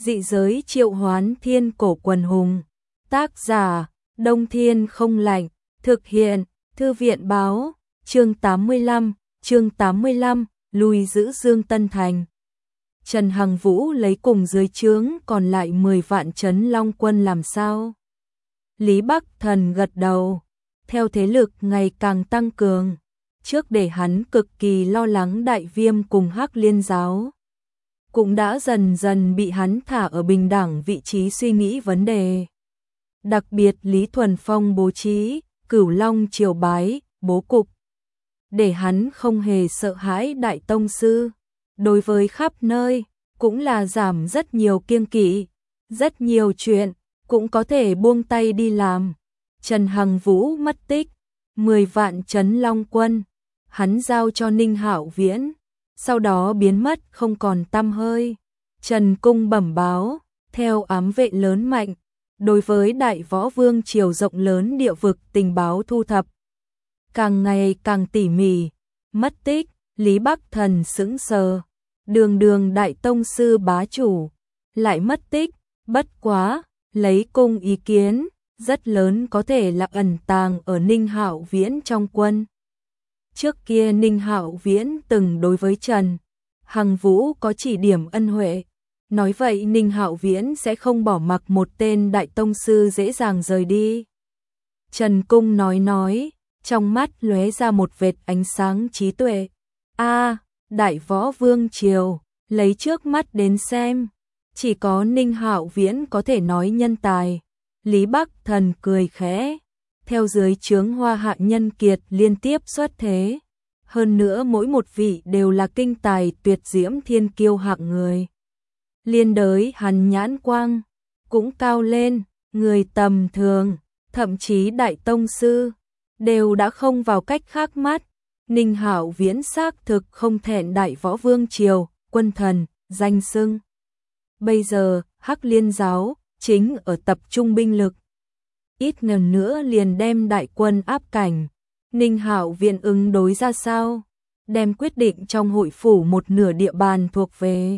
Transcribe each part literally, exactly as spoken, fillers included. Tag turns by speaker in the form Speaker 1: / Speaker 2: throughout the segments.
Speaker 1: Dị giới triệu hoán thiên cổ quần hùng. Tác giả, Đông Thiên không lạnh. Thực hiện, Thư viện báo. Chương tám mươi lăm, chương tám mươi lăm, lùi giữ Dương Tân Thành. Trần Hằng Vũ lấy cùng dưới trướng còn lại mười vạn trấn Long quân làm sao? Lý Bắc Thần gật đầu. Theo thế lực ngày càng tăng cường, trước để hắn cực kỳ lo lắng Đại Viêm cùng Hắc Liên giáo, cũng đã dần dần bị hắn thả ở bình đẳng vị trí suy nghĩ vấn đề. Đặc biệt Lý Thuần Phong bố trí, Cửu Long triều bái, bố cục, để hắn không hề sợ hãi Đại Tông Sư. Đối với khắp nơi, cũng là giảm rất nhiều kiêng kỵ, rất nhiều chuyện, cũng có thể buông tay đi làm. Trần Hằng Vũ mất tích, mười vạn trấn Long quân, hắn giao cho Ninh Hạo Viễn, sau đó biến mất không còn tăm hơi. Trần Cung bẩm báo, theo ám vệ lớn mạnh, đối với Đại Võ Vương triều rộng lớn địa vực tình báo thu thập càng ngày càng tỉ mỉ. Mất tích, Lý Bắc Thần sững sờ, đường đường Đại Tông Sư bá chủ, lại mất tích, bất quá, lấy cung ý kiến, rất lớn có thể là ẩn tàng ở Ninh Hạo Viễn trong quân. Trước kia Ninh Hạo Viễn từng đối với Trần Hằng Vũ có chỉ điểm ân huệ, nói vậy Ninh Hạo Viễn sẽ không bỏ mặc một tên Đại Tông Sư dễ dàng rời đi. Trần Cung nói nói, trong mắt lóe ra một vệt ánh sáng trí tuệ. A, Đại Võ Vương triều, lấy trước mắt đến xem, chỉ có Ninh Hạo Viễn có thể nói nhân tài. Lý Bắc Thần cười khẽ, theo dưới trướng Hoa Hạ nhân kiệt liên tiếp xuất thế, hơn nữa mỗi một vị đều là kinh tài tuyệt diễm thiên kiêu hạng người. Liên đới hắn nhãn quang cũng cao lên, người tầm thường, thậm chí Đại Tông Sư đều đã không vào cách khác mắt. Ninh Hạo Viễn xác thực không thẹn Đại Võ Vương triều quân thần danh xưng. Bây giờ Hắc Liên giáo chính ở tập trung binh lực, ít ngần nữa liền đem đại quân áp cảnh. Ninh Hạo Viễn ứng đối ra sao? Đem quyết định trong hội phủ một nửa địa bàn thuộc về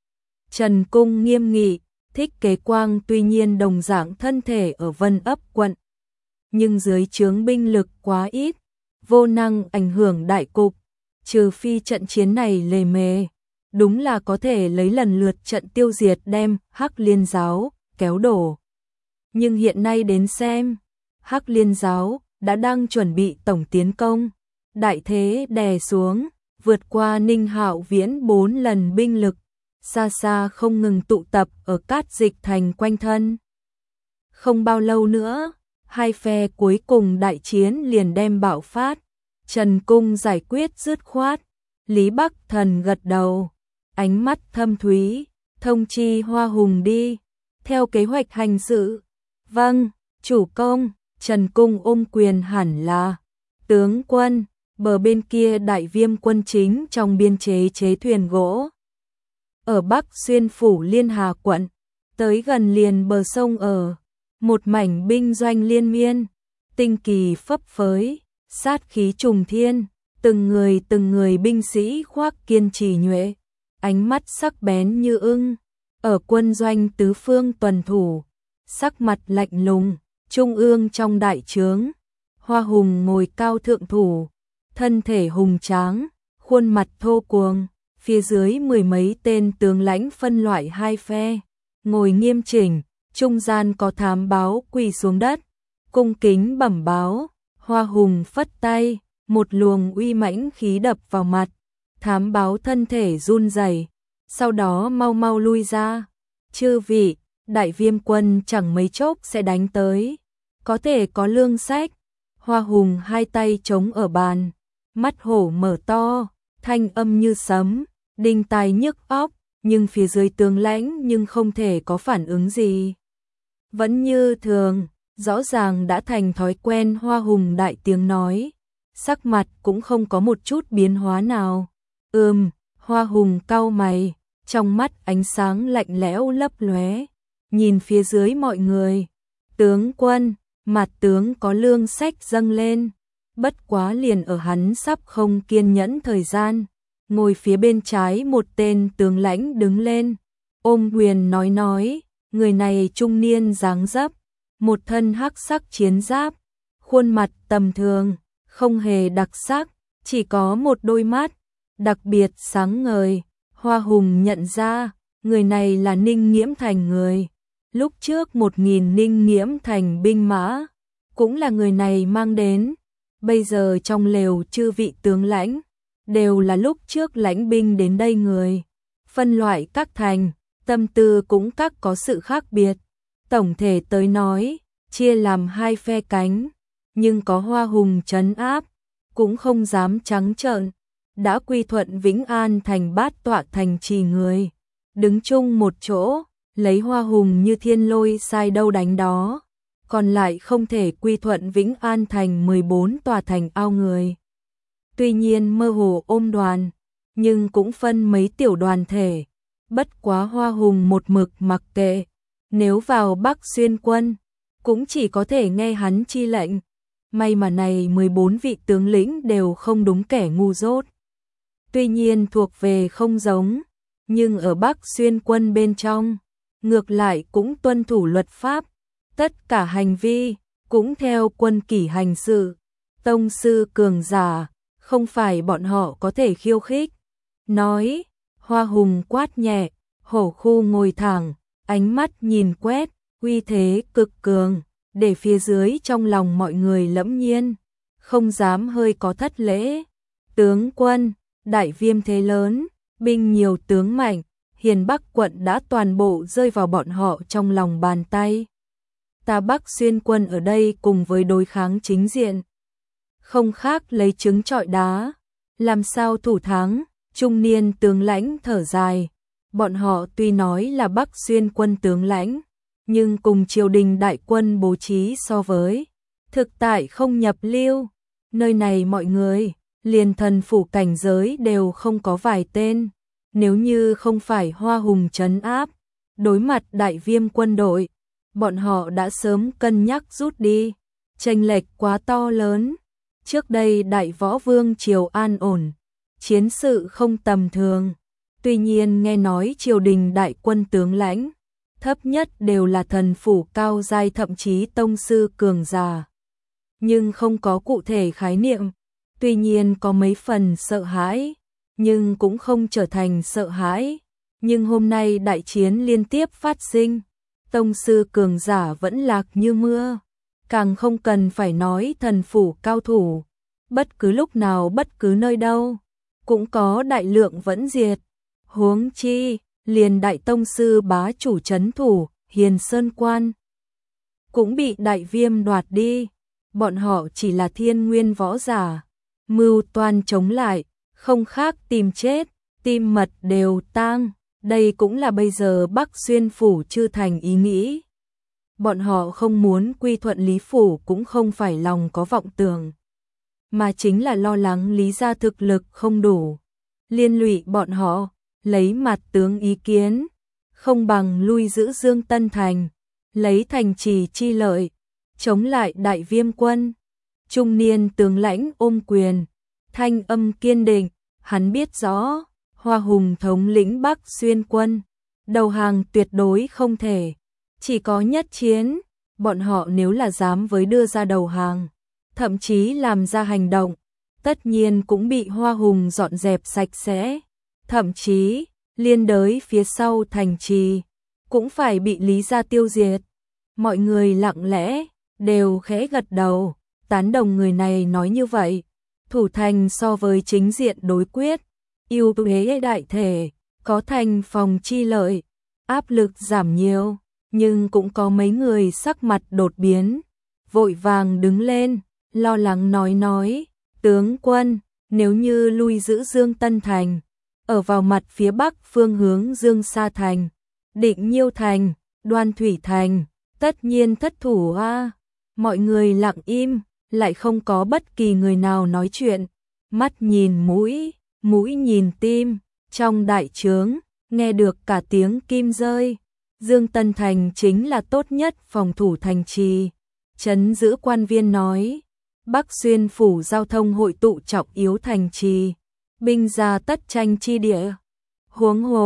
Speaker 1: Trần Cung nghiêm nghị. Thích Kế Quang tuy nhiên đồng dạng thân thể ở Vân Ấp quận, nhưng dưới trướng binh lực quá ít, vô năng ảnh hưởng đại cục, trừ phi trận chiến này lề mề, đúng là có thể lấy lần lượt trận tiêu diệt đem Hắc Liên giáo kéo đổ. Nhưng hiện nay đến xem, Hắc Liên giáo đã đang chuẩn bị tổng tiến công, đại thế đè xuống, vượt qua Ninh Hạo Viễn bốn lần binh lực, xa xa không ngừng tụ tập ở Cát Dịch thành quanh thân. Không bao lâu nữa, hai phe cuối cùng đại chiến liền đem bạo phát. Trần Cung giải quyết dứt khoát, Lý Bắc Thần gật đầu, ánh mắt thâm thúy, thông chi Hoa Hùng đi, theo kế hoạch hành sự. Vâng, chủ công. Trần Cung ôm quyền hẳn là. Tướng quân, bờ bên kia Đại Viêm quân chính trong biên chế chế thuyền gỗ, ở Bắc Xuyên phủ Liên Hà quận, tới gần liền bờ sông ở, một mảnh binh doanh liên miên, tinh kỳ phấp phới, sát khí trùng thiên, từng người từng người binh sĩ khoác kiên trì nhuệ, ánh mắt sắc bén như ưng, ở quân doanh tứ phương tuần thủ, sắc mặt lạnh lùng. Trung ương trong đại trướng, Hoa Hùng ngồi cao thượng thủ, thân thể hùng tráng, khuôn mặt thô cuồng, phía dưới mười mấy tên tướng lãnh phân loại hai phe, ngồi nghiêm chỉnh, trung gian có thám báo quỳ xuống đất, cung kính bẩm báo. Hoa Hùng phất tay, một luồng uy mãnh khí đập vào mặt, thám báo thân thể run rẩy, sau đó mau mau lui ra. Chư vị, Đại Viêm quân chẳng mấy chốc sẽ đánh tới, có thể có lương sách. Hoa Hùng hai tay chống ở bàn, mắt hổ mở to, thanh âm như sấm, đinh tai nhức óc, nhưng phía dưới tướng lãnh nhưng không thể có phản ứng gì. Vẫn như thường, rõ ràng đã thành thói quen. Hoa Hùng đại tiếng nói, sắc mặt cũng không có một chút biến hóa nào. Ừm, Hoa Hùng cau mày, trong mắt ánh sáng lạnh lẽo lấp lóe, nhìn phía dưới mọi người. Tướng quân, mặt tướng có lương sách dâng lên, bất quá liền ở hắn sắp không kiên nhẫn thời gian, ngồi phía bên trái một tên tướng lãnh đứng lên, ôm quyền nói nói, người này trung niên dáng dấp, một thân hắc sắc chiến giáp, khuôn mặt tầm thường, không hề đặc sắc, chỉ có một đôi mắt, đặc biệt sáng ngời. Hoa Hùng nhận ra, người này là Ninh Nghiễm Thành người. Lúc trước một nghìn Ninh Nghiễm Thành binh mã, cũng là người này mang đến. Bây giờ trong lều chư vị tướng lãnh, đều là lúc trước lãnh binh đến đây người. Phân loại các thành, tâm tư cũng các có sự khác biệt. Tổng thể tới nói, chia làm hai phe cánh, nhưng có Hoa Hùng trấn áp, cũng không dám trắng trợn. Đã quy thuận Vĩnh An thành bát tọa thành trì người, đứng chung một chỗ, lấy Hoa Hùng như thiên lôi sai đâu đánh đó, còn lại không thể quy thuận Vĩnh An thành mười bốn tòa thành ao người. Tuy nhiên mơ hồ ôm đoàn, nhưng cũng phân mấy tiểu đoàn thể, bất quá Hoa Hùng một mực mặc kệ, nếu vào Bắc Xuyên quân, cũng chỉ có thể nghe hắn chi lệnh. May mà này mười bốn vị tướng lĩnh đều không đúng kẻ ngu dốt. Tuy nhiên thuộc về không giống, nhưng ở Bắc Xuyên quân bên trong, ngược lại cũng tuân thủ luật pháp, tất cả hành vi cũng theo quân kỷ hành sự. Tông sư cường giả, không phải bọn họ có thể khiêu khích. Nói, Hoa Hùng quát nhẹ, hổ khu ngồi thẳng, ánh mắt nhìn quét, uy thế cực cường, để phía dưới trong lòng mọi người lẫm nhiên, không dám hơi có thất lễ. Tướng quân, đại viêm thế lớn, binh nhiều tướng mạnh, Hiền Bắc quận đã toàn bộ rơi vào bọn họ trong lòng bàn tay. Ta Bắc Xuyên quân ở đây cùng với đối kháng chính diện, không khác lấy trứng trọi đá, làm sao thủ thắng. Trung niên tướng lãnh thở dài, bọn họ tuy nói là Bắc Xuyên quân tướng lãnh, nhưng cùng triều đình đại quân bố trí so với, thực tại không nhập lưu. Nơi này mọi người, liền thần phủ cảnh giới đều không có vài tên, nếu như không phải Hoa Hùng trấn áp, đối mặt đại viêm quân đội, bọn họ đã sớm cân nhắc rút đi, chênh lệch quá to lớn. Trước đây đại võ vương triều an ổn, chiến sự không tầm thường, tuy nhiên nghe nói triều đình đại quân tướng lãnh, thấp nhất đều là thần phủ cao giai thậm chí tông sư cường giả, nhưng không có cụ thể khái niệm. Tuy nhiên có mấy phần sợ hãi, nhưng cũng không trở thành sợ hãi. Nhưng hôm nay đại chiến liên tiếp phát sinh, tông sư cường giả vẫn lạc như mưa, càng không cần phải nói thần phủ cao thủ, bất cứ lúc nào bất cứ nơi đâu, cũng có đại lượng vẫn diệt. Huống chi, liền đại tông sư bá chủ trấn thủ, Hiền Sơn Quan, cũng bị đại viêm đoạt đi, bọn họ chỉ là thiên nguyên võ giả, mưu toan chống lại, không khác tìm chết, tim mật đều tang. Đây cũng là bây giờ Bắc Xuyên phủ chư thành ý nghĩ. Bọn họ không muốn quy thuận Lý phủ cũng không phải lòng có vọng tưởng, mà chính là lo lắng Lý gia thực lực không đủ, liên lụy bọn họ, lấy mặt tướng ý kiến, không bằng lui giữ Dương Tân Thành, lấy thành trì chi lợi, chống lại đại viêm quân. Trung niên tướng lãnh ôm quyền, thanh âm kiên định, hắn biết rõ, Hoa Hùng thống lĩnh Bắc Xuyên quân, đầu hàng tuyệt đối không thể, chỉ có nhất chiến. Bọn họ nếu là dám với đưa ra đầu hàng, thậm chí làm ra hành động, tất nhiên cũng bị Hoa Hùng dọn dẹp sạch sẽ, thậm chí liên đới phía sau thành trì cũng phải bị Lý gia tiêu diệt. Mọi người lặng lẽ đều khẽ gật đầu, tán đồng người này nói như vậy. Thủ thành so với chính diện đối quyết, ưu thế đại thể, có thành phòng chi lợi, áp lực giảm nhiều, nhưng cũng có mấy người sắc mặt đột biến, vội vàng đứng lên, lo lắng nói nói, tướng quân, nếu như lui giữ Dương Tân Thành, ở vào mặt phía bắc phương hướng Dương Sa Thành, Định Nhiêu Thành, Đoan Thủy Thành, tất nhiên thất thủ a. Mọi người lặng im, lại không có bất kỳ người nào nói chuyện, mắt nhìn mũi, mũi nhìn tim, trong đại trướng, nghe được cả tiếng kim rơi. Dương Tân Thành chính là tốt nhất phòng thủ thành trì. Trấn giữ quan viên nói, Bắc Xuyên phủ giao thông hội tụ trọng yếu thành trì, binh gia tất tranh chi địa. Huống hồ,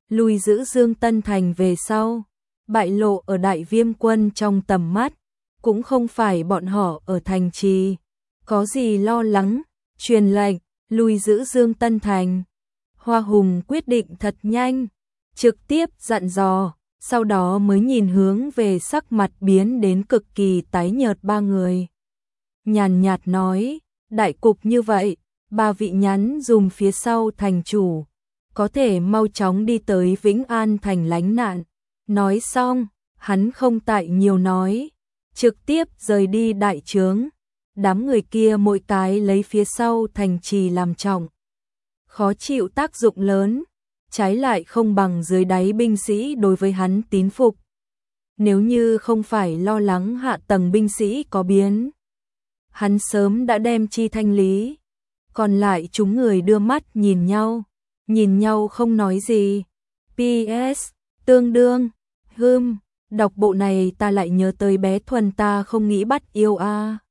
Speaker 1: lùi giữ Dương Tân Thành về sau, bại lộ ở Đại Viêm quân trong tầm mắt, cũng không phải bọn họ ở thành trì, có gì lo lắng, truyền lệnh, lùi giữ Dương Tân Thành. Hoa Hùng quyết định thật nhanh, trực tiếp dặn dò, sau đó mới nhìn hướng về sắc mặt biến đến cực kỳ tái nhợt ba người. Nhàn nhạt nói, đại cục như vậy, ba vị nhắn dùm phía sau thành chủ, có thể mau chóng đi tới Vĩnh An thành lánh nạn. Nói xong, hắn không tại nhiều nói, trực tiếp rời đi đại trướng. Đám người kia mỗi cái lấy phía sau thành trì làm trọng, khó chịu tác dụng lớn, trái lại không bằng dưới đáy binh sĩ đối với hắn tín phục. Nếu như không phải lo lắng hạ tầng binh sĩ có biến, hắn sớm đã đem chi thanh lý. Còn lại chúng người đưa mắt nhìn nhau, nhìn nhau không nói gì. pê ét tương đương, hừm, đọc bộ này ta lại nhớ tới bé Thuần ta không nghĩ bắt yêu a.